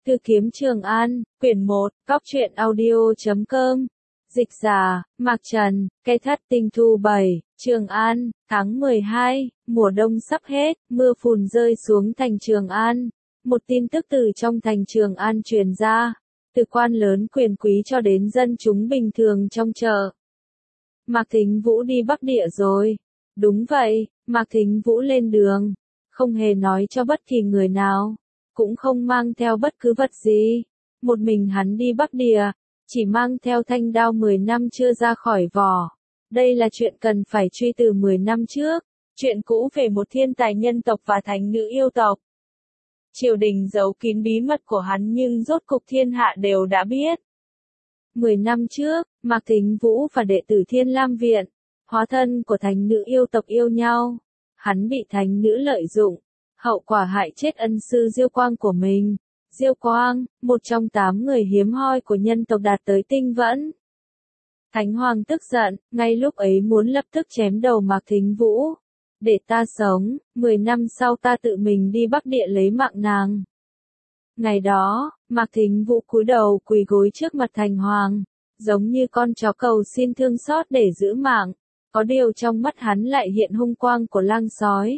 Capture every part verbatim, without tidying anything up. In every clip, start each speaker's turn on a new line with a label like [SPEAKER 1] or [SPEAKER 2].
[SPEAKER 1] Thư kiếm Trường An, quyển một, góc truyện audio chấm com. Dịch giả, Mạc Trần, cây thất tinh thu bảy, Trường An, tháng mười hai, mùa đông sắp hết, mưa phùn rơi xuống thành Trường An. Một tin tức từ trong thành Trường An truyền ra, từ quan lớn quyền quý cho đến dân chúng bình thường trong chợ. Mạc Thính Vũ đi Bắc Địa rồi. Đúng vậy, Mạc Thính Vũ lên đường, không hề nói cho bất kỳ người nào, cũng không mang theo bất cứ vật gì. Một mình hắn đi Bắc Địa, chỉ mang theo thanh đao mười năm chưa ra khỏi vỏ. Đây là chuyện cần phải truy từ mười năm trước, chuyện cũ về một thiên tài nhân tộc và thánh nữ yêu tộc. Triều đình giấu kín bí mật của hắn nhưng rốt cục thiên hạ đều đã biết. Mười năm trước, Mạc Thính Vũ và đệ tử Thiên Lam Viện, hóa thân của thánh nữ yêu tộc yêu nhau. Hắn bị thánh nữ lợi dụng, hậu quả hại chết ân sư Diêu Quang của mình. Diêu Quang, một trong tám người hiếm hoi của nhân tộc đạt tới tinh vẫn. Thánh Hoàng tức giận, ngay lúc ấy muốn lập tức chém đầu Mạc Thính Vũ. Để ta sống, mười năm sau ta tự mình đi Bắc Địa lấy mạng nàng. Ngày đó, Mạc Thính Vũ cúi đầu quỳ gối trước mặt Thành Hoàng, giống như con chó cầu xin thương xót để giữ mạng. Có điều trong mắt hắn lại hiện hung quang của lang sói.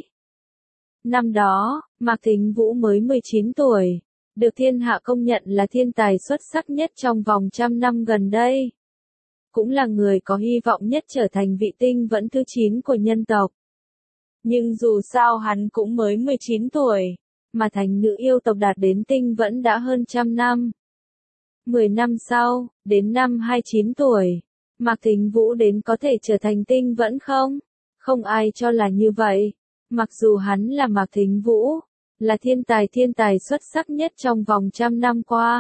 [SPEAKER 1] Năm đó, Mạc Thính Vũ mới mười chín tuổi, được thiên hạ công nhận là thiên tài xuất sắc nhất trong vòng trăm năm gần đây. Cũng là người có hy vọng nhất trở thành vị tinh vẫn thứ chín của nhân tộc. Nhưng dù sao hắn cũng mới mười chín tuổi, mà thành nữ yêu tộc đạt đến tinh vẫn đã hơn trăm năm. Mười năm sau, đến năm hai mươi chín tuổi, Mạc Thính Vũ đến có thể trở thành tinh vẫn không? Không ai cho là như vậy. Mặc dù hắn là Mạc Thính Vũ, là thiên tài thiên tài xuất sắc nhất trong vòng trăm năm qua.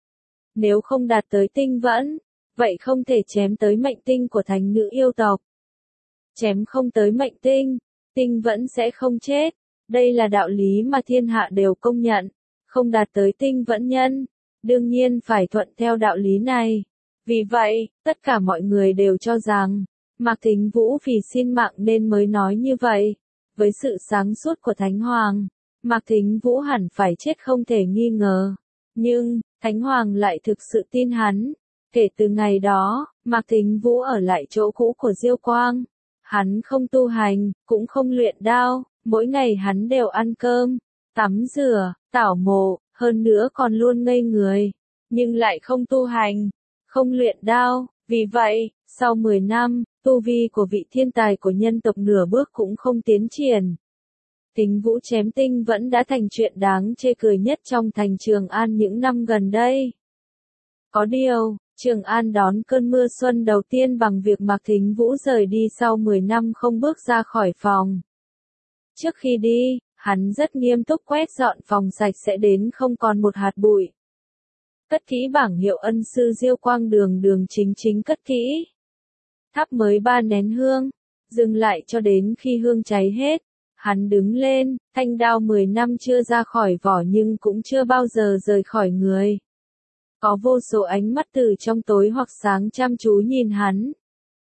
[SPEAKER 1] Nếu không đạt tới tinh vẫn, vậy không thể chém tới mệnh tinh của thánh nữ yêu tộc. Chém không tới mệnh tinh, tinh vẫn sẽ không chết. Đây là đạo lý mà thiên hạ đều công nhận. Không đạt tới tinh vẫn nhân, đương nhiên phải thuận theo đạo lý này. Vì vậy, tất cả mọi người đều cho rằng, Mạc Thính Vũ vì xin mạng nên mới nói như vậy. Với sự sáng suốt của Thánh Hoàng, Mạc Thính Vũ hẳn phải chết không thể nghi ngờ. Nhưng, Thánh Hoàng lại thực sự tin hắn. Kể từ ngày đó, Mạc Thính Vũ ở lại chỗ cũ của Diêu Quang. Hắn không tu hành, cũng không luyện đao, mỗi ngày hắn đều ăn cơm, tắm rửa, tảo mộ, hơn nữa còn luôn ngây người. Nhưng lại không tu hành, không luyện đao. Vì vậy, sau mười năm, tu vi của vị thiên tài của nhân tộc nửa bước cũng không tiến triển. Thính Vũ chém tinh vẫn đã thành chuyện đáng chê cười nhất trong thành Trường An những năm gần đây. Có điều, Trường An đón cơn mưa xuân đầu tiên bằng việc Mạc Thính Vũ rời đi sau mười năm không bước ra khỏi phòng. Trước khi đi, hắn rất nghiêm túc quét dọn phòng sạch sẽ đến không còn một hạt bụi. Cất kỹ bảng hiệu ân sư Diêu Quang đường đường chính chính cất kỹ. Thắp mới ba nén hương, dừng lại cho đến khi hương cháy hết. Hắn đứng lên, thanh đao mười năm chưa ra khỏi vỏ nhưng cũng chưa bao giờ rời khỏi người. Có vô số ánh mắt từ trong tối hoặc sáng chăm chú nhìn hắn.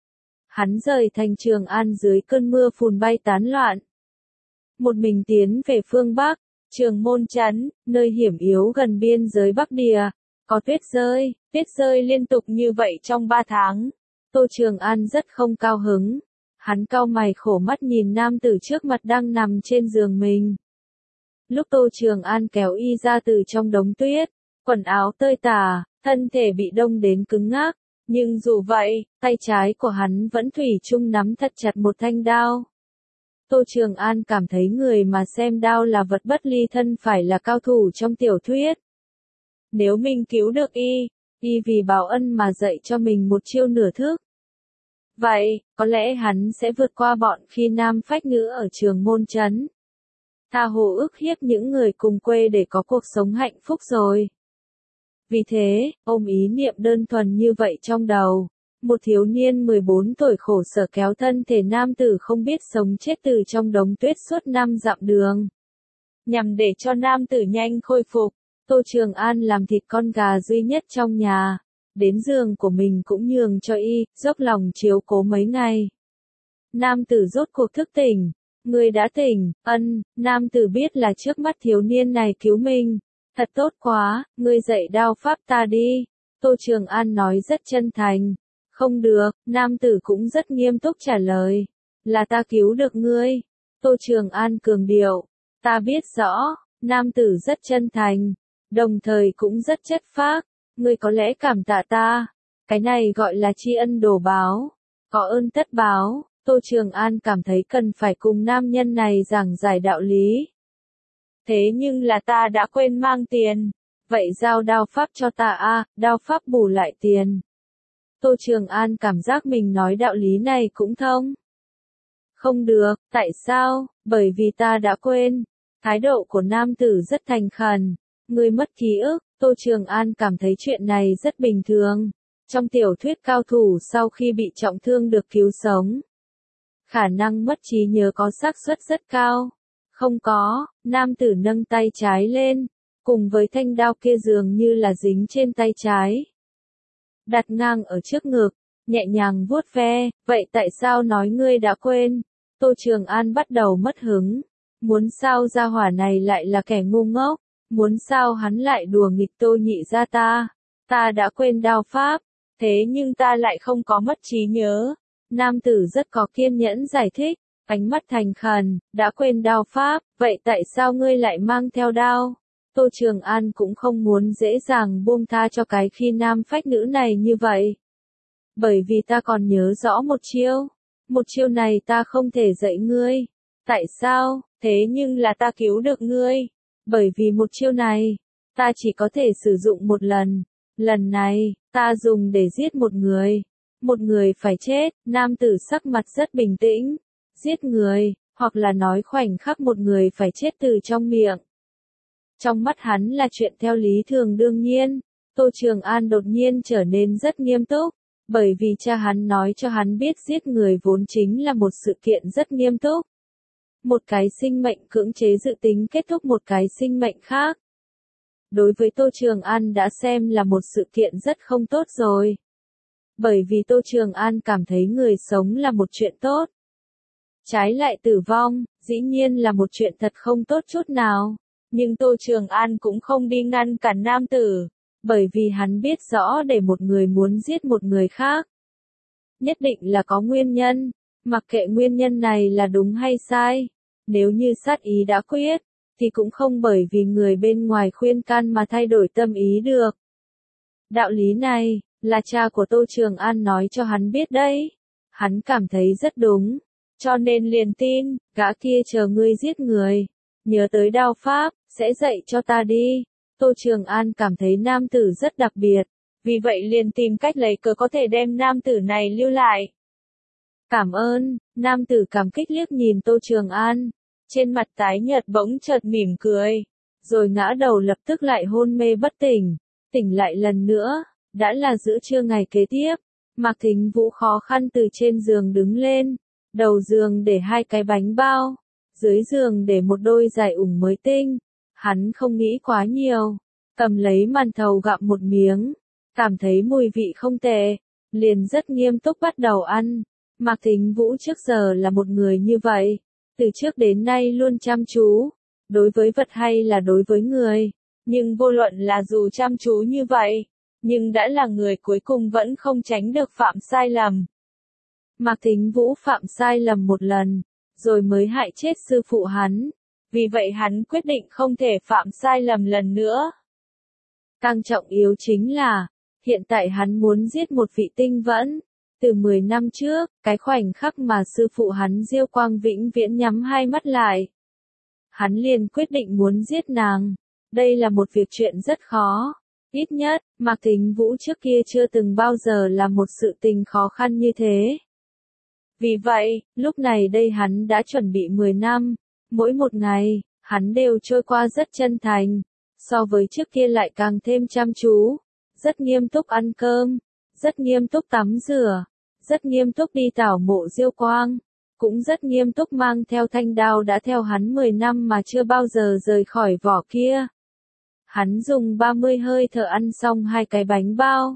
[SPEAKER 1] Hắn rời thành Trường An dưới cơn mưa phùn bay tán loạn. Một mình tiến về phương Bắc, Trường Môn Trấn, nơi hiểm yếu gần biên giới Bắc Địa. Có tuyết rơi, tuyết rơi liên tục như vậy trong ba tháng. Tô Trường An rất không cao hứng. Hắn cau mày khổ mắt nhìn nam tử trước mặt đang nằm trên giường mình. Lúc Tô Trường An kéo y ra từ trong đống tuyết, quần áo tơi tả, thân thể bị đông đến cứng ngắc. Nhưng dù vậy, tay trái của hắn vẫn thủy chung nắm thật chặt một thanh đao. Tô Trường An cảm thấy người mà xem đao là vật bất ly thân phải là cao thủ trong tiểu thuyết. Nếu mình cứu được y, y vì báo ân mà dạy cho mình một chiêu nửa thức. Vậy, có lẽ hắn sẽ vượt qua bọn khi nam phách nữ ở Trường Môn Trấn. Tha hồ ức hiếp những người cùng quê để có cuộc sống hạnh phúc rồi. Vì thế, ôm ý niệm đơn thuần như vậy trong đầu, một thiếu niên mười bốn tuổi khổ sở kéo thân thể nam tử không biết sống chết từ trong đống tuyết suốt năm dặm đường. Nhằm để cho nam tử nhanh khôi phục, Tô Trường An làm thịt con gà duy nhất trong nhà. Đến giường của mình cũng nhường cho y, dốc lòng chiếu cố mấy ngày. Nam tử rốt cuộc thức tỉnh. Người đã tỉnh, ân, nam tử biết là trước mắt thiếu niên này cứu mình. Thật tốt quá, ngươi dạy đao pháp ta đi. Tô Trường An nói rất chân thành. Không được, nam tử cũng rất nghiêm túc trả lời. Là ta cứu được ngươi. Tô Trường An cường điệu. Ta biết rõ, nam tử rất chân thành, đồng thời cũng rất chất phác. Ngươi có lẽ cảm tạ ta. Cái này gọi là tri ân đồ báo. Có ơn tất báo. Tô Trường An cảm thấy cần phải cùng nam nhân này giảng giải đạo lý. Thế nhưng là ta đã quên mang tiền. Vậy giao đao pháp cho ta a, đao pháp bù lại tiền. Tô Trường An cảm giác mình nói đạo lý này cũng thông. Không được, tại sao? Bởi vì ta đã quên. Thái độ của nam tử rất thành khẩn. Ngươi mất ký ức, Tô Trường An cảm thấy chuyện này rất bình thường. Trong tiểu thuyết cao thủ sau khi bị trọng thương được cứu sống, khả năng mất trí nhớ có xác suất rất cao. Không có, nam tử nâng tay trái lên, cùng với thanh đao kia dường như là dính trên tay trái. Đặt ngang ở trước ngực, nhẹ nhàng vuốt ve, vậy tại sao nói ngươi đã quên? Tô Trường An bắt đầu mất hứng. Muốn sao gia hỏa này lại là kẻ ngu ngốc? Muốn sao hắn lại đùa nghịch Tô Nhị gia ta? Ta đã quên đao pháp, thế nhưng ta lại không có mất trí nhớ. Nam tử rất có kiên nhẫn giải thích, ánh mắt thành khẩn, đã quên đao pháp, vậy tại sao ngươi lại mang theo đao? Tô Trường An cũng không muốn dễ dàng buông tha cho cái khi nam phách nữ này như vậy. Bởi vì ta còn nhớ rõ một chiêu, một chiêu này ta không thể dạy ngươi. Tại sao? Thế nhưng là ta cứu được ngươi. Bởi vì một chiêu này, ta chỉ có thể sử dụng một lần. Lần này, ta dùng để giết một người. Một người phải chết, nam tử sắc mặt rất bình tĩnh. Giết người, hoặc là nói khoảnh khắc một người phải chết từ trong miệng. Trong mắt hắn là chuyện theo lý thường đương nhiên. Tô Trường An đột nhiên trở nên rất nghiêm túc. Bởi vì cha hắn nói cho hắn biết giết người vốn chính là một sự kiện rất nghiêm túc. Một cái sinh mệnh cưỡng chế dự tính kết thúc một cái sinh mệnh khác. Đối với Tô Trường An đã xem là một sự kiện rất không tốt rồi. Bởi vì Tô Trường An cảm thấy người sống là một chuyện tốt. Trái lại tử vong, dĩ nhiên là một chuyện thật không tốt chút nào. Nhưng Tô Trường An cũng không đi ngăn cản nam tử. Bởi vì hắn biết rõ để một người muốn giết một người khác, nhất định là có nguyên nhân. Mặc kệ nguyên nhân này là đúng hay sai. Nếu như sát ý đã quyết, thì cũng không bởi vì người bên ngoài khuyên can mà thay đổi tâm ý được. Đạo lý này, là cha của Tô Trường An nói cho hắn biết đấy. Hắn cảm thấy rất đúng. Cho nên liền tin, gã kia chờ ngươi giết người. Nhớ tới đao pháp, sẽ dạy cho ta đi. Tô Trường An cảm thấy nam tử rất đặc biệt. Vì vậy liền tìm cách lấy cớ có thể đem nam tử này lưu lại. Cảm ơn, nam tử cảm kích liếc nhìn Tô Trường An. Trên mặt tái nhợt bỗng chợt mỉm cười. Rồi ngã đầu lập tức lại hôn mê bất tỉnh. Tỉnh lại lần nữa, đã là giữa trưa ngày kế tiếp. Mạc Thính Vũ khó khăn từ trên giường đứng lên. Đầu giường để hai cái bánh bao. Dưới giường để một đôi giày ủng mới tinh. Hắn không nghĩ quá nhiều. Cầm lấy màn thầu gặm một miếng. Cảm thấy mùi vị không tệ. Liền rất nghiêm túc bắt đầu ăn. Mạc Thính Vũ trước giờ là một người như vậy. Từ trước đến nay luôn chăm chú. Đối với vật hay là đối với người. Nhưng vô luận là dù chăm chú như vậy. Nhưng đã là người cuối cùng vẫn không tránh được phạm sai lầm. Mạc Thính Vũ phạm sai lầm một lần. Rồi mới hại chết sư phụ hắn. Vì vậy hắn quyết định không thể phạm sai lầm lần nữa. Càng trọng yếu chính là, hiện tại hắn muốn giết một vị tinh vẫn. Từ mười năm trước, cái khoảnh khắc mà sư phụ hắn Diêu Quang vĩnh viễn nhắm hai mắt lại. Hắn liền quyết định muốn giết nàng. Đây là một việc chuyện rất khó. Ít nhất, Mạc Thính Vũ trước kia chưa từng bao giờ làm một sự tình khó khăn như thế. Vì vậy, lúc này đây hắn đã chuẩn bị mười năm. Mỗi một ngày, hắn đều trôi qua rất chân thành. So với trước kia lại càng thêm chăm chú. Rất nghiêm túc ăn cơm. Rất nghiêm túc tắm rửa. Rất nghiêm túc đi tảo mộ Diêu Quang. Cũng rất nghiêm túc mang theo thanh đao đã theo hắn mười năm mà chưa bao giờ rời khỏi vỏ kia. Hắn dùng ba mươi hơi thở ăn xong hai cái bánh bao.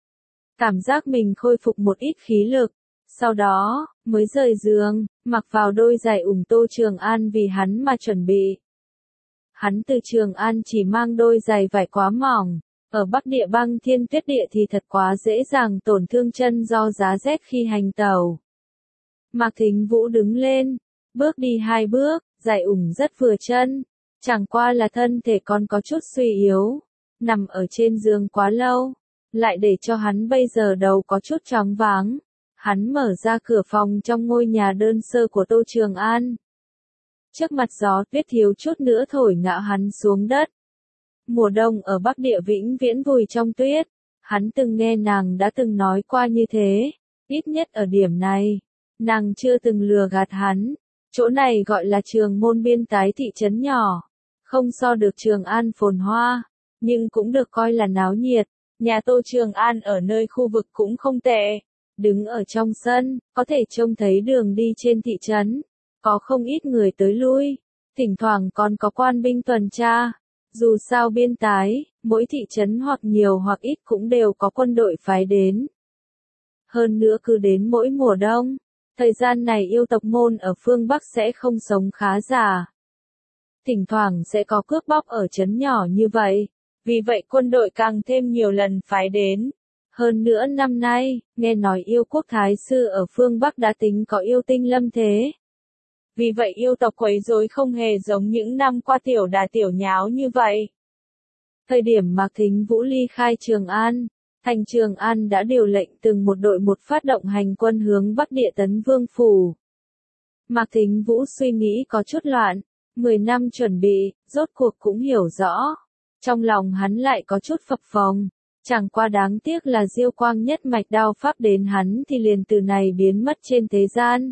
[SPEAKER 1] Cảm giác mình khôi phục một ít khí lực. Sau đó, mới rời giường, mặc vào đôi giày ủng Tô Trường An vì hắn mà chuẩn bị. Hắn từ Trường An chỉ mang đôi giày vải quá mỏng, ở Bắc Địa băng thiên tuyết địa thì thật quá dễ dàng tổn thương chân do giá rét khi hành tàu. Mạc Thính Vũ đứng lên, bước đi hai bước, giày ủng rất vừa chân, chẳng qua là thân thể còn có chút suy yếu, nằm ở trên giường quá lâu, lại để cho hắn bây giờ đầu có chút choáng váng. Hắn mở ra cửa phòng trong ngôi nhà đơn sơ của Tô Trường An. Trước mặt gió tuyết thiếu chút nữa thổi ngã hắn xuống đất. Mùa đông ở Bắc Địa vĩnh viễn vùi trong tuyết. Hắn từng nghe nàng đã từng nói qua như thế. Ít nhất ở điểm này, nàng chưa từng lừa gạt hắn. Chỗ này gọi là Trường Môn biên tái thị trấn nhỏ. Không so được Trường An phồn hoa, nhưng cũng được coi là náo nhiệt. Nhà Tô Trường An ở nơi khu vực cũng không tệ. Đứng ở trong sân, có thể trông thấy đường đi trên thị trấn. Có không ít người tới lui, thỉnh thoảng còn có quan binh tuần tra. Dù sao biên tái, mỗi thị trấn hoặc nhiều hoặc ít cũng đều có quân đội phái đến. Hơn nữa cứ đến mỗi mùa đông, thời gian này yêu tộc môn ở phương Bắc sẽ không sống khá giả. Thỉnh thoảng sẽ có cướp bóc ở trấn nhỏ như vậy, vì vậy quân đội càng thêm nhiều lần phái đến. Hơn nữa năm nay, nghe nói yêu quốc thái sư ở phương Bắc đã tính có yêu tinh lâm thế. Vì vậy yêu tộc quấy rối không hề giống những năm qua tiểu đà tiểu nháo như vậy. Thời điểm Mạc Thính Vũ ly khai Trường An, thành Trường An đã điều lệnh từng một đội một phát động hành quân hướng Bắc Địa tấn Vương Phủ. Mạc Thính Vũ suy nghĩ có chút loạn, mười năm chuẩn bị, rốt cuộc cũng hiểu rõ. Trong lòng hắn lại có chút phập phồng. Chẳng qua đáng tiếc là Diêu Quang nhất mạch đao pháp đến hắn thì liền từ này biến mất trên thế gian.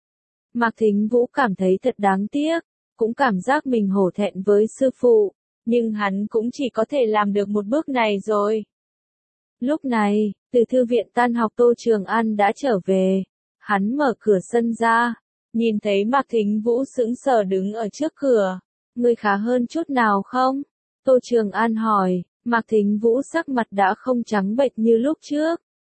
[SPEAKER 1] Mạc Thính Vũ cảm thấy thật đáng tiếc, cũng cảm giác mình hổ thẹn với sư phụ, nhưng hắn cũng chỉ có thể làm được một bước này rồi. Lúc này, từ thư viện tan học Tô Trường An đã trở về, hắn mở cửa sân ra, nhìn thấy Mạc Thính Vũ sững sờ đứng ở trước cửa. Ngươi khá hơn chút nào không? Tô Trường An hỏi. Mạc Thính Vũ sắc mặt đã không trắng bệch như lúc trước,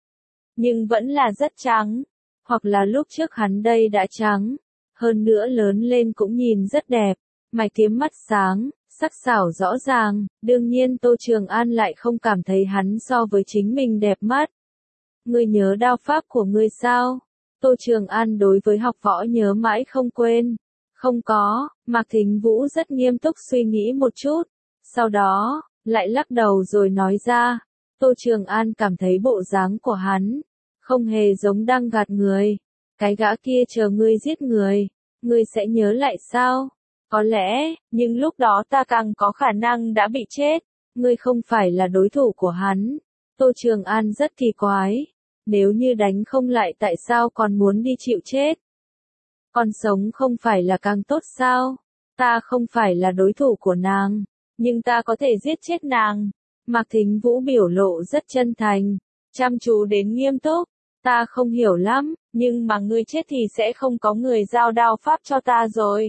[SPEAKER 1] nhưng vẫn là rất trắng, hoặc là lúc trước hắn đây đã trắng, hơn nữa lớn lên cũng nhìn rất đẹp, mày kiếm mắt sáng, sắc sảo rõ ràng, đương nhiên Tô Trường An lại không cảm thấy hắn so với chính mình đẹp mắt. Ngươi nhớ đao pháp của ngươi sao? Tô Trường An đối với học võ nhớ mãi không quên. Không có, Mạc Thính Vũ rất nghiêm túc suy nghĩ một chút, sau đó lại lắc đầu rồi nói ra. Tô Trường An cảm thấy bộ dáng của hắn không hề giống đang gạt người. Cái gã kia chờ ngươi giết người, ngươi sẽ nhớ lại sao? Có lẽ, nhưng lúc đó ta càng có khả năng đã bị chết. Ngươi không phải là đối thủ của hắn. Tô Trường An rất kỳ quái. Nếu như đánh không lại tại sao còn muốn đi chịu chết? Còn sống không phải là càng tốt sao? Ta không phải là đối thủ của nàng, nhưng ta có thể giết chết nàng. Mạc Thính Vũ biểu lộ rất chân thành, chăm chú đến nghiêm túc. Ta không hiểu lắm, nhưng mà ngươi chết thì sẽ không có người giao đao pháp cho ta rồi.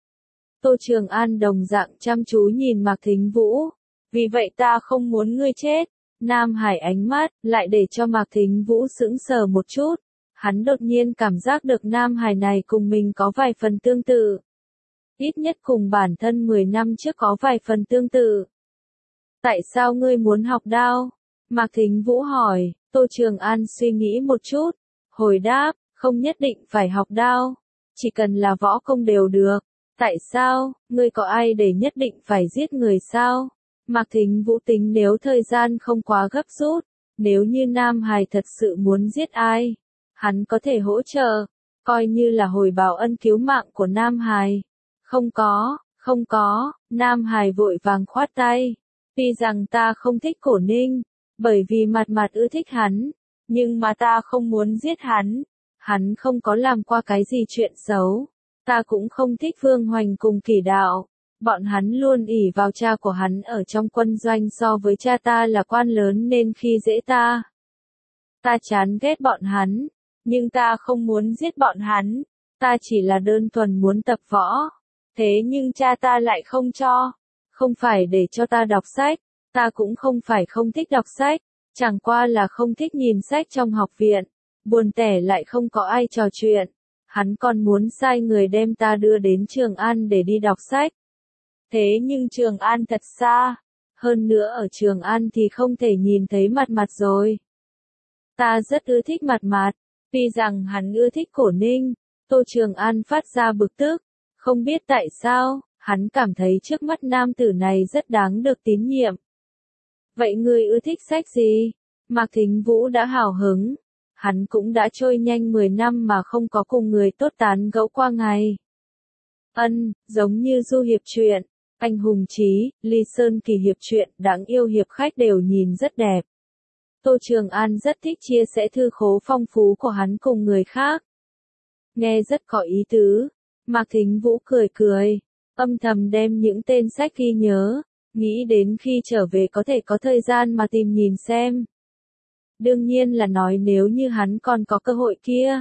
[SPEAKER 1] Tô Trường An đồng dạng chăm chú nhìn Mạc Thính Vũ. Vì vậy ta không muốn ngươi chết. Nam Hải ánh mắt lại để cho Mạc Thính Vũ sững sờ một chút. Hắn đột nhiên cảm giác được Nam Hải này cùng mình có vài phần tương tự. Ít nhất cùng bản thân mười năm trước có vài phần tương tự. Tại sao ngươi muốn học đao? Mạc Thính Vũ hỏi. Tô Trường An suy nghĩ một chút. Hồi đáp, không nhất định phải học đao. Chỉ cần là võ công đều được. Tại sao, ngươi có ai để nhất định phải giết người sao? Mạc Thính Vũ tính nếu thời gian không quá gấp rút, nếu như Nam Hải thật sự muốn giết ai, hắn có thể hỗ trợ, coi như là hồi báo ân cứu mạng của Nam Hải. Không có, không có, Nam Hải vội vàng khoát tay. Tuy rằng ta không thích Cổ Ninh, bởi vì mặt mặt ưa thích hắn, nhưng mà ta không muốn giết hắn. Hắn không có làm qua cái gì chuyện xấu. Ta cũng không thích Vương Hoành cùng Kỷ Đạo. Bọn hắn luôn ỷ vào cha của hắn ở trong quân doanh so với cha ta là quan lớn nên khi dễ ta. Ta chán ghét bọn hắn, nhưng ta không muốn giết bọn hắn. Ta chỉ là đơn thuần muốn tập võ. Thế nhưng cha ta lại không cho. Không phải để cho ta đọc sách, ta cũng không phải không thích đọc sách, chẳng qua là không thích nhìn sách trong học viện. Buồn tẻ lại không có ai trò chuyện. Hắn còn muốn sai người đem ta đưa đến Trường An để đi đọc sách. Thế nhưng Trường An thật xa. Hơn nữa ở Trường An thì không thể nhìn thấy mặt mặt rồi. Ta rất ưa thích mặt mặt. Tuy rằng hắn ưa thích Cổ Ninh. Tô Trường An phát ra bực tức. Không biết tại sao, hắn cảm thấy trước mắt nam tử này rất đáng được tín nhiệm. Vậy ngươi ưa thích sách gì? Mạc Thính Vũ đã hào hứng. Hắn cũng đã trôi nhanh mười năm mà không có cùng người tốt tán gẫu qua ngày. Ân, giống như du hiệp truyện, Anh Hùng Chí, Ly Sơn Kỳ hiệp truyện, đáng yêu hiệp khách đều nhìn rất đẹp. Tô Trường An rất thích chia sẻ thư khố phong phú của hắn cùng người khác. Nghe rất có ý tứ. Mạc Thính Vũ cười cười, âm thầm đem những tên sách ghi nhớ, nghĩ đến khi trở về có thể có thời gian mà tìm nhìn xem. Đương nhiên là nói nếu như hắn còn có cơ hội kia.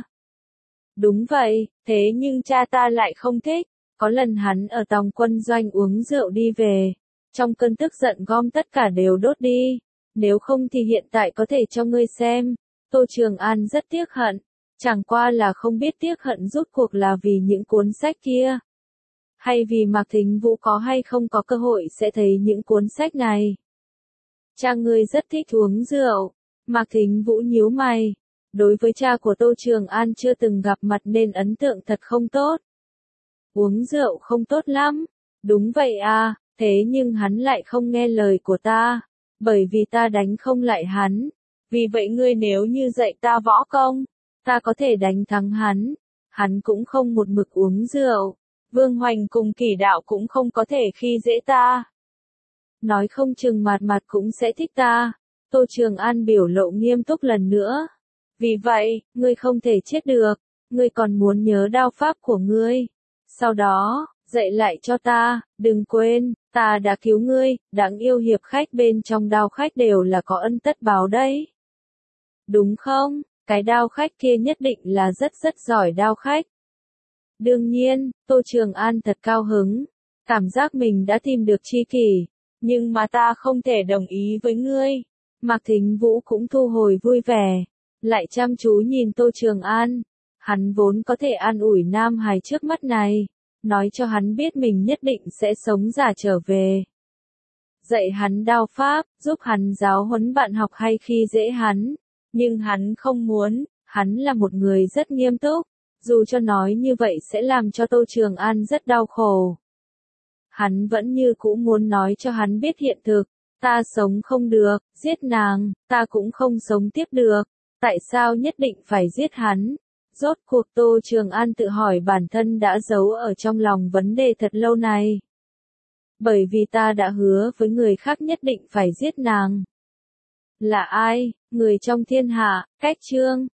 [SPEAKER 1] Đúng vậy, thế nhưng cha ta lại không thích. Có lần hắn ở Tòng Quân Doanh uống rượu đi về. Trong cơn tức giận gom tất cả đều đốt đi. Nếu không thì hiện tại có thể cho ngươi xem. Tô Trường An rất tiếc hận. Chẳng qua là không biết tiếc hận rút cuộc là vì những cuốn sách kia. Hay vì Mạc Thính Vũ có hay không có cơ hội sẽ thấy những cuốn sách này. Cha ngươi rất thích uống rượu. Mạc Thính Vũ nhíu mày. Đối với cha của Tô Trường An chưa từng gặp mặt nên ấn tượng thật không tốt. Uống rượu không tốt lắm. Đúng vậy à, thế nhưng hắn lại không nghe lời của ta. Bởi vì ta đánh không lại hắn. Vì vậy ngươi nếu như dạy ta võ công, ta có thể đánh thắng hắn. Hắn cũng không một mực uống rượu. Vương Hoành cùng Kỷ Đạo cũng không có thể khi dễ ta. Nói không chừng Mạt Mạt cũng sẽ thích ta. Tô Trường An biểu lộ nghiêm túc lần nữa. Vì vậy, ngươi không thể chết được. Ngươi còn muốn nhớ đao pháp của ngươi. Sau đó, dạy lại cho ta, đừng quên, ta đã cứu ngươi, đáng yêu hiệp khách bên trong đao khách đều là có ân tất báo đấy. Đúng không? Cái đao khách kia nhất định là rất rất giỏi đao khách. Đương nhiên, Tô Trường An thật cao hứng. Cảm giác mình đã tìm được tri kỷ. Nhưng mà ta không thể đồng ý với ngươi. Mạc Thính Vũ cũng thu hồi vui vẻ. Lại chăm chú nhìn Tô Trường An. Hắn vốn có thể an ủi nam hài trước mắt này. Nói cho hắn biết mình nhất định sẽ sống giả trở về. Dạy hắn đao pháp, giúp hắn giáo huấn bạn học hay khi dễ hắn. Nhưng hắn không muốn, hắn là một người rất nghiêm túc. Dù cho nói như vậy sẽ làm cho Tô Trường An rất đau khổ. Hắn vẫn như cũ muốn nói cho hắn biết hiện thực. Ta sống không được, giết nàng, ta cũng không sống tiếp được. Tại sao nhất định phải giết hắn? Rốt cuộc Tô Trường An tự hỏi bản thân đã giấu ở trong lòng vấn đề thật lâu này. Bởi vì ta đã hứa với người khác nhất định phải giết nàng. Là ai? Người trong thiên hạ, Cách Chương.